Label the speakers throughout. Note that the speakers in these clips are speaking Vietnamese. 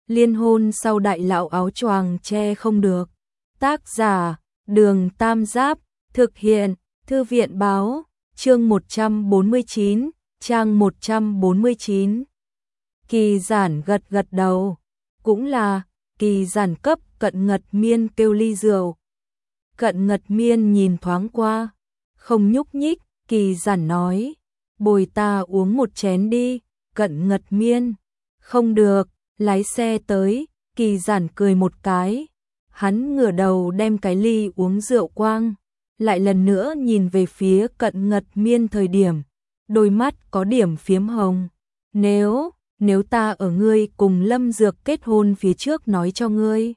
Speaker 1: Liên hôn sau đại lão áo choàng che không được. Tác giả, Đường Tam Giáp, thực hiện, Thư viện báo, chương 149, trang 149. Kỳ Giản gật gật đầu, cũng là, Kỳ Giản cấp Cận Ngật Miên kêu ly rượu. Cận Ngật Miên nhìn thoáng qua, không nhúc nhích, Kỳ Giản nói, bồi ta uống một chén đi. Cận Ngật Miên, không được, lái xe tới. Kỳ Giản cười một cái, hắn ngửa đầu đem cái ly uống rượu quang, lại lần nữa nhìn về phía Cận Ngật Miên thời điểm, đôi mắt có điểm phiếm hồng. Nếu ta ở ngươi cùng Lâm Dược kết hôn phía trước nói cho ngươi,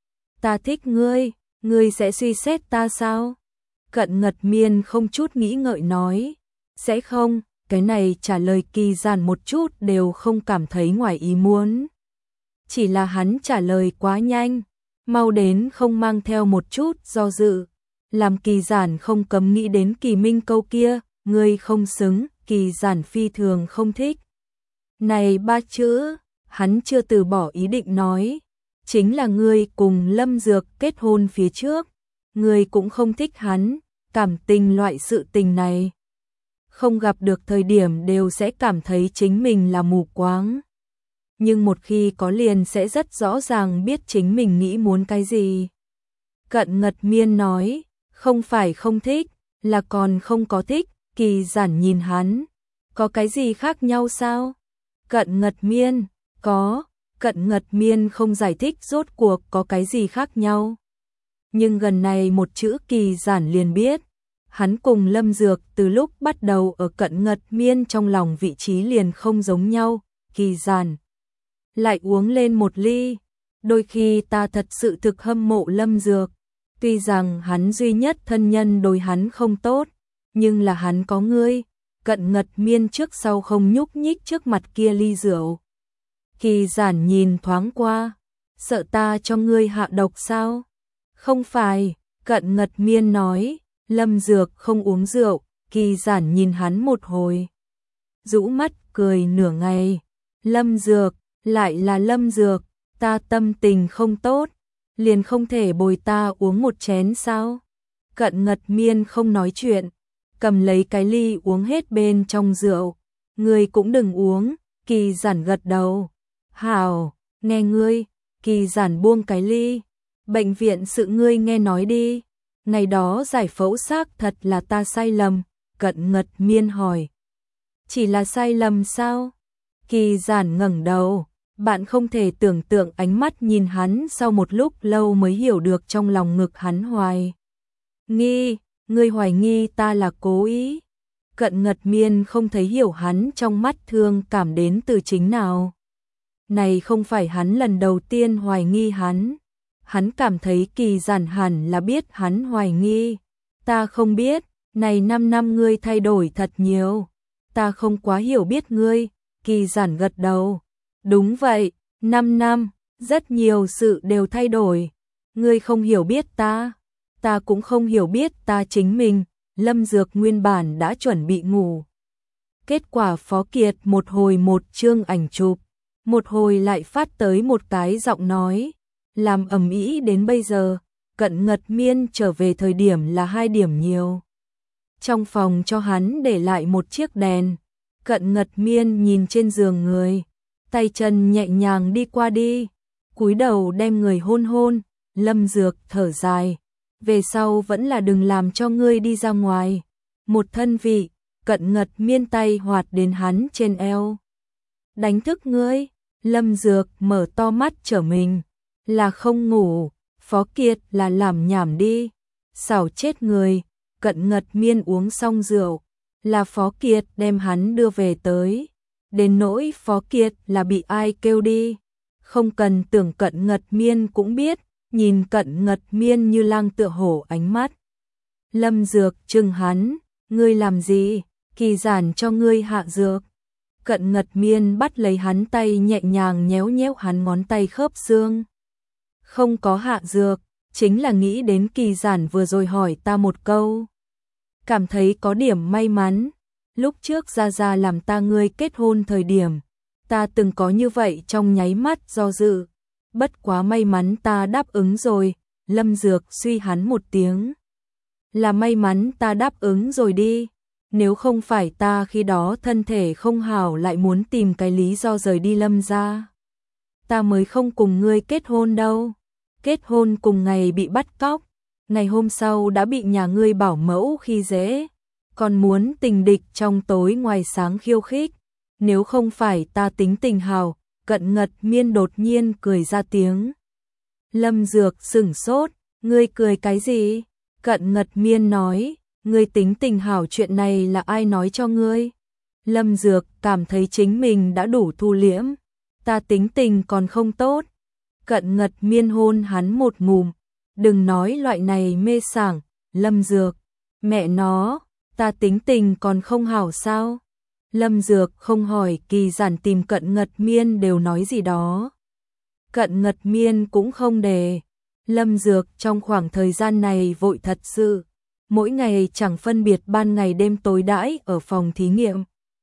Speaker 1: ta thích ngươi sẽ suy xét ta sao? Cận Ngật Miên không chút nghĩ ngợi nói, sẽ không. Cái này trả lời Kỳ Giản một chút đều không cảm thấy ngoài ý muốn. Chỉ là hắn trả lời quá nhanh, mau đến không mang theo một chút do dự, làm Kỳ Giản không cấm nghĩ đến Kỳ Minh câu kia, ngươi không xứng. Kỳ Giản phi thường không thích này ba chữ, hắn chưa từ bỏ ý định nói, chính là ngươi cùng Lâm Dược kết hôn phía trước, ngươi cũng không thích hắn, cảm tình loại sự tình này. Không gặp được thời điểm đều sẽ cảm thấy chính mình là mù quáng. Nhưng một khi có liền sẽ rất rõ ràng biết chính mình nghĩ muốn cái gì. Cận Ngật Miên nói, không phải không thích, là còn không có thích. Kỳ Giản nhìn hắn, có cái gì khác nhau sao? Cận Ngật Miên, có. Cận Ngật Miên không giải thích rốt cuộc có cái gì khác nhau. Nhưng gần này một chữ Kỳ Giản liền biết. Hắn cùng Lâm Dược từ lúc bắt đầu ở Cận Ngật Miên trong lòng vị trí liền không giống nhau. Kỳ Giản lại uống lên một ly. Đôi khi ta thật sự thực hâm mộ Lâm Dược. Tuy rằng hắn duy nhất thân nhân đối hắn không tốt, nhưng là hắn có ngươi. Cận Ngật Miên trước sau không nhúc nhích trước mặt kia ly rượu. Kỳ Giản nhìn thoáng qua, sợ ta cho ngươi hạ độc sao? Không phải. Cận Ngật Miên nói, Lâm Dược không uống rượu. Kỳ Giản nhìn hắn một hồi, rũ mắt cười nửa ngày. Lâm Dược, lại là Lâm Dược, ta tâm tình không tốt, liền không thể bồi ta uống một chén sao? Cận Ngật Miên không nói chuyện, cầm lấy cái ly uống hết bên trong rượu. Ngươi cũng đừng uống. Kỳ Giản gật đầu, hảo, nghe ngươi. Kỳ Giản buông cái ly, bệnh viện sự ngươi nghe nói đi. Ngày đó giải phẫu xác thật là ta sai lầm. Cận Ngật Miên hỏi, chỉ là sai lầm sao? Kỳ Giản ngẩng đầu, bạn không thể tưởng tượng ánh mắt nhìn hắn sau một lúc lâu mới hiểu được trong lòng ngực hắn hoài nghi. Ngươi hoài nghi ta là cố ý? Cận Ngật Miên không thấy hiểu hắn trong mắt thương cảm đến từ chính nào. Này không phải hắn lần đầu tiên hoài nghi hắn. Hắn cảm thấy Kỳ Giản hẳn là biết hắn hoài nghi. Ta không biết, này 5 năm ngươi thay đổi thật nhiều. Ta không quá hiểu biết ngươi. Kỳ Giản gật đầu. Đúng vậy, 5 năm, rất nhiều sự đều thay đổi. Ngươi không hiểu biết ta, ta cũng không hiểu biết ta chính mình. Lâm Dược nguyên bản đã chuẩn bị ngủ. Kết quả Phó Kiệt một hồi một chương ảnh chụp, một hồi lại phát tới một cái giọng nói, làm ầm ĩ đến bây giờ. Cận Ngật Miên trở về thời điểm là 2 điểm nhiều. Trong phòng cho hắn để lại một chiếc đèn. Cận Ngật Miên nhìn trên giường người, tay chân nhẹ nhàng đi qua đi, cúi đầu đem người hôn hôn. Lâm Dược thở dài, về sau vẫn là đừng làm cho ngươi đi ra ngoài. Một thân vị. Cận Ngật Miên tay hoạt đến hắn trên eo. Đánh thức ngươi. Lâm Dược mở to mắt trở mình, là không ngủ. Phó Kiệt là làm nhảm đi, xảo chết người. Cận Ngật Miên uống xong rượu, là Phó Kiệt đem hắn đưa về tới. Đến nỗi Phó Kiệt là bị ai kêu đi, không cần tưởng Cận Ngật Miên cũng biết. Nhìn Cận Ngật Miên như lang tựa hổ ánh mắt. Lâm Dược trừng hắn, ngươi làm gì? Kỳ Giản cho ngươi hạ dược. Cận Ngật Miên bắt lấy hắn tay nhẹ nhàng nhéo nhéo hắn ngón tay khớp xương. Không có hạ dược, chính là nghĩ đến Kỳ Giản vừa rồi hỏi ta một câu. Cảm thấy có điểm may mắn. Lúc trước Gia Gia làm ta ngươi kết hôn thời điểm, ta từng có như vậy trong nháy mắt do dự. bất quá may mắn ta đáp ứng rồi, Lâm Dược suy hắn một tiếng. Là may mắn ta đáp ứng rồi đi, nếu không phải ta khi đó thân thể không hảo lại muốn tìm cái lý do rời đi Lâm gia. Ta mới không cùng ngươi kết hôn đâu. Kết hôn cùng ngày bị bắt cóc, ngày hôm sau đã bị nhà ngươi bảo mẫu khi dễ, còn muốn tình địch trong tối ngoài sáng khiêu khích. Nếu không phải ta tính tình hào, Cận Ngật Miên đột nhiên cười ra tiếng. Lâm Dược sửng sốt, ngươi cười cái gì? Cận Ngật Miên nói, ngươi tính tình hảo chuyện này là ai nói cho ngươi? Lâm Dược cảm thấy chính mình đã đủ thu liễm, ta tính tình còn không tốt. Cận Ngật Miên hôn hắn một ngụm, đừng nói loại này mê sảng, Lâm Dược, mẹ nó, ta tính tình còn không hảo sao? Lâm Dược không hỏi Kỳ Giản tìm Cận Ngật Miên đều nói gì đó. Cận Ngật Miên cũng không đề. Lâm Dược trong khoảng thời gian này vội thật sự, mỗi ngày chẳng phân biệt ban ngày đêm tối đãi ở phòng thí nghiệm.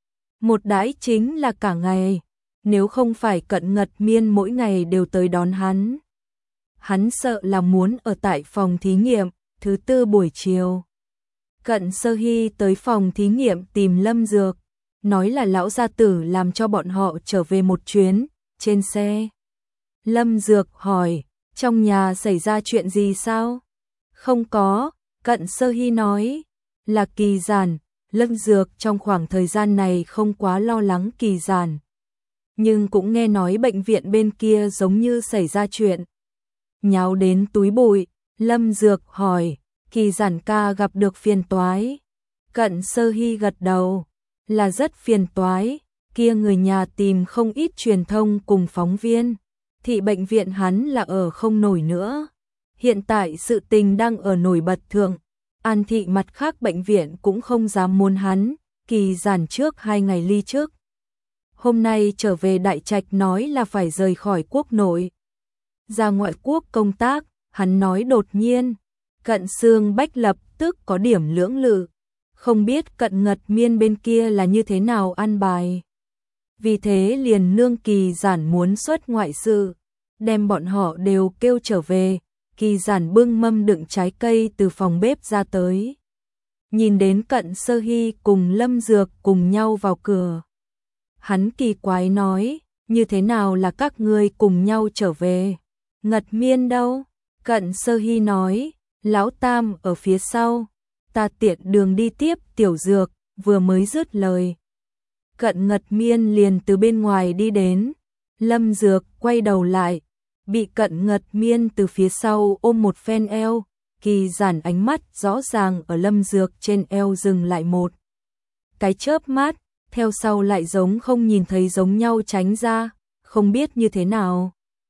Speaker 1: Một đãi chính là cả ngày, nếu không phải Cận Ngật Miên mỗi ngày đều tới đón hắn. Hắn sợ là muốn ở tại phòng thí nghiệm, thứ tư buổi chiều. Cận Sơ Hy tới phòng thí nghiệm tìm Lâm Dược, nói là lão gia tử làm cho bọn họ trở về một chuyến, trên xe. Lâm Dược hỏi, trong nhà xảy ra chuyện gì sao? Không có, Cận Sơ Hy nói, là Kỳ Giản. Lâm Dược trong khoảng thời gian này không quá lo lắng Kỳ Giản, nhưng cũng nghe nói bệnh viện bên kia giống như xảy ra chuyện. Nháo đến túi bụi, Lâm Dược hỏi, Kỳ Giản ca gặp được phiền toái. Cận Sơ Hy gật đầu, là rất phiền toái, kia người nhà tìm không ít truyền thông cùng phóng viên, thị bệnh viện hắn là ở không nổi nữa. Hiện tại sự tình đang ở nổi bật thượng, An thị mặt khác bệnh viện cũng không dám muốn hắn. Kỳ Giản trước 2 ngày ly chức, hôm nay trở về Đại Trạch nói là phải rời khỏi quốc nội, ra ngoại quốc công tác. Hắn nói đột nhiên, Cận Xương Bách lập tức có điểm lưỡng lự, không biết Cận Ngật Miên bên kia là như thế nào an bài. Vì thế liền nương Kỳ Giản muốn xuất ngoại sự, đem bọn họ đều kêu trở về. Kỳ Giản bưng mâm đựng trái cây từ phòng bếp ra tới, nhìn đến Cận Sơ Hy cùng Lâm Dược cùng nhau vào cửa. Hắn kỳ quái nói, như thế nào là các ngươi cùng nhau trở về? Ngật Miên đâu? Cận Sơ Hy nói, lão tam ở phía sau, ta tiện đường đi tiếp Tiểu Dược. Vừa mới dứt lời, Cận Ngật Miên liền từ bên ngoài đi đến. Lâm Dược quay đầu lại, bị Cận Ngật Miên từ phía sau ôm một phen eo. Kỳ Giản ánh mắt rõ ràng ở Lâm Dược trên eo dừng lại một cái chớp mắt, theo sau lại giống không nhìn thấy giống nhau tránh ra, không biết như thế nào.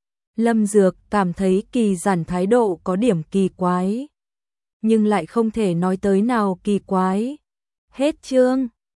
Speaker 1: Lâm Dược cảm thấy Kỳ Giản thái độ có điểm kỳ quái, nhưng lại không thể nói tới nào kỳ quái. Hết chương.